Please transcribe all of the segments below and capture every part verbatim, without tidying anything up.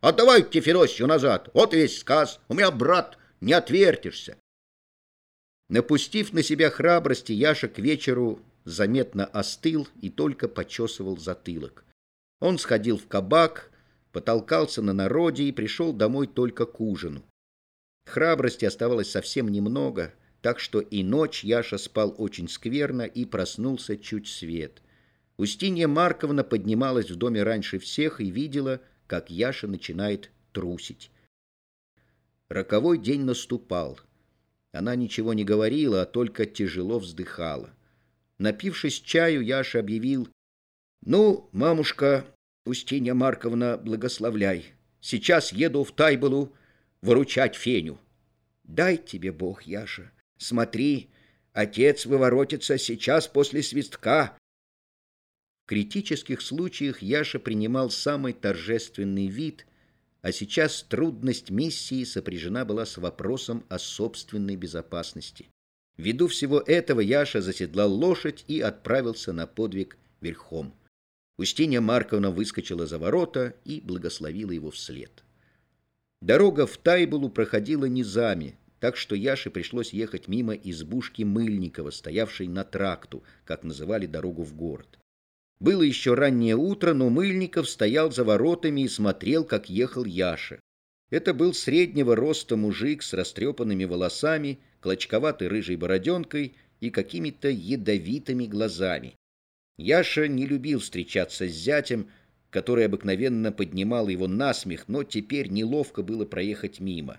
Отдавайте Федосью назад. Вот и весь сказ. У меня, брат, не отвертишься. Напустив на себя храбрости, Яша к вечеру заметно остыл и только почесывал затылок. Он сходил в кабак, потолкался на народе и пришел домой только к ужину. Храбрости оставалось совсем немного, так что и ночь Яша спал очень скверно и проснулся чуть свет. Устинья Марковна поднималась в доме раньше всех и видела, как Яша начинает трусить. Роковой день наступал. Она ничего не говорила, а только тяжело вздыхала. Напившись чаю, Яша объявил: «Ну, мамушка, Устинья Марковна, благословляй. Сейчас еду в Тайболу выручать Феню». «Дай тебе Бог, Яша. Смотри, отец выворотится сейчас после свистка». В критических случаях Яша принимал самый торжественный вид, а сейчас трудность миссии сопряжена была с вопросом о собственной безопасности. Ввиду всего этого Яша заседлал лошадь и отправился на подвиг верхом. Устинья Марковна выскочила за ворота и благословила его вслед. Дорога в Тайболу проходила низами, так что Яше пришлось ехать мимо избушки Мыльникова, стоявшей на тракту, как называли дорогу в город. Было еще раннее утро, но Мыльников стоял за воротами и смотрел, как ехал Яша. Это был среднего роста мужик с растрепанными волосами, клочковатой рыжей бороденкой и какими-то ядовитыми глазами. Яша не любил встречаться с зятем, который обыкновенно поднимал его насмех, но теперь неловко было проехать мимо.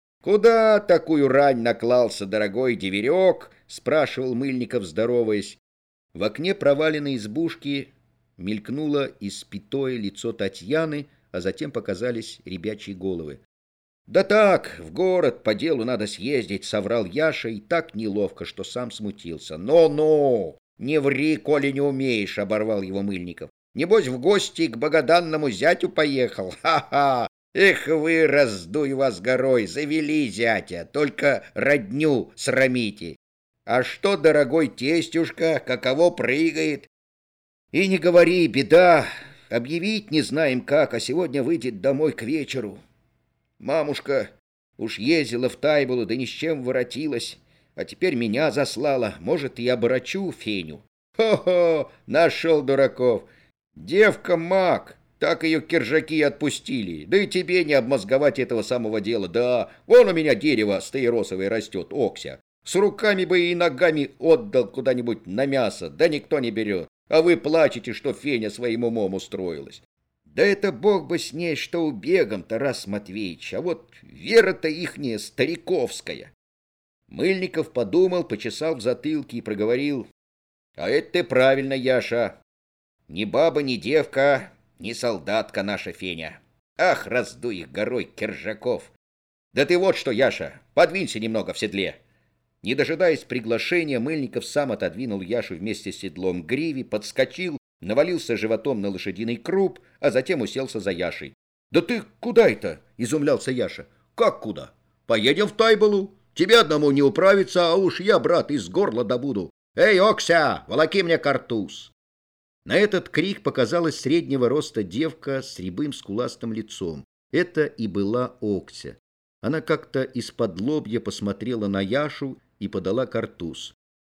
«Куда такую рань наклался, дорогой деверек?» — спрашивал Мыльников, здороваясь. В окне проваленной избушки мелькнуло испятое лицо Татьяны, а затем показались ребячьи головы. «Да так, в город по делу надо съездить», — соврал Яша, и так неловко, что сам смутился. «Ну-ну, не ври, коли не умеешь», — оборвал его Мыльников. «Небось, в гости к богоданному зятю поехал? Ха-ха! Эх вы, раздуй вас горой, завели зятя, только родню срамите. А что, дорогой тестюшка, каково прыгает?» «И не говори, беда, объявить не знаем как, а сегодня выйдет домой к вечеру. Мамушка уж ездила в Тайболу, да ни с чем воротилась, а теперь меня заслала, может, и оборочу Феню». «Хо-хо, нашел дураков! Девка маг, так ее киржаки отпустили, да и тебе не обмозговать этого самого дела. Да, вон у меня дерево стаиросовое растет, окся. С руками бы и ногами отдал куда-нибудь на мясо, да никто не берет. А вы плачете, что Феня своим умом устроилась. Да это бог бы с ней, что убегом, Тарас Матвеевич, а вот вера-то ихняя стариковская». Мыльников подумал, почесал в затылке и проговорил: «А это ты правильно, Яша. Ни баба, ни девка, ни солдатка наша Феня. Ах, раздуй их горой киржаков. Да ты вот что, Яша, подвинься немного в седле». Не дожидаясь приглашения, Мыльников сам отодвинул Яшу вместе с седлом к гриве, подскочил, навалился животом на лошадиный круп, а затем уселся за Яшей. «Да ты куда это?» — изумлялся Яша. «Как куда? Поедем в Тайболу. Тебе одному не управиться, а уж я, брат, из горла добуду. Эй, Окся, волоки мне картуз!» На этот крик показалась среднего роста девка с рябым скуластым лицом. Это и была Окся. Она как-то из-под лобья посмотрела на Яшу и подала картуз.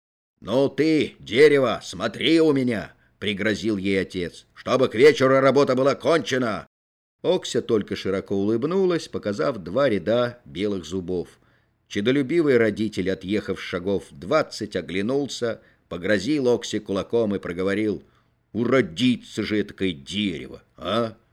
«Ну ты, дерево, смотри у меня!» — пригрозил ей отец. «Чтобы к вечеру работа была кончена!» Окся только широко улыбнулась, показав два ряда белых зубов. Чедолюбивый родитель, отъехав шагов двадцать, оглянулся, погрозил Оксе кулаком и проговорил: «Уродится же этакое дерево, а!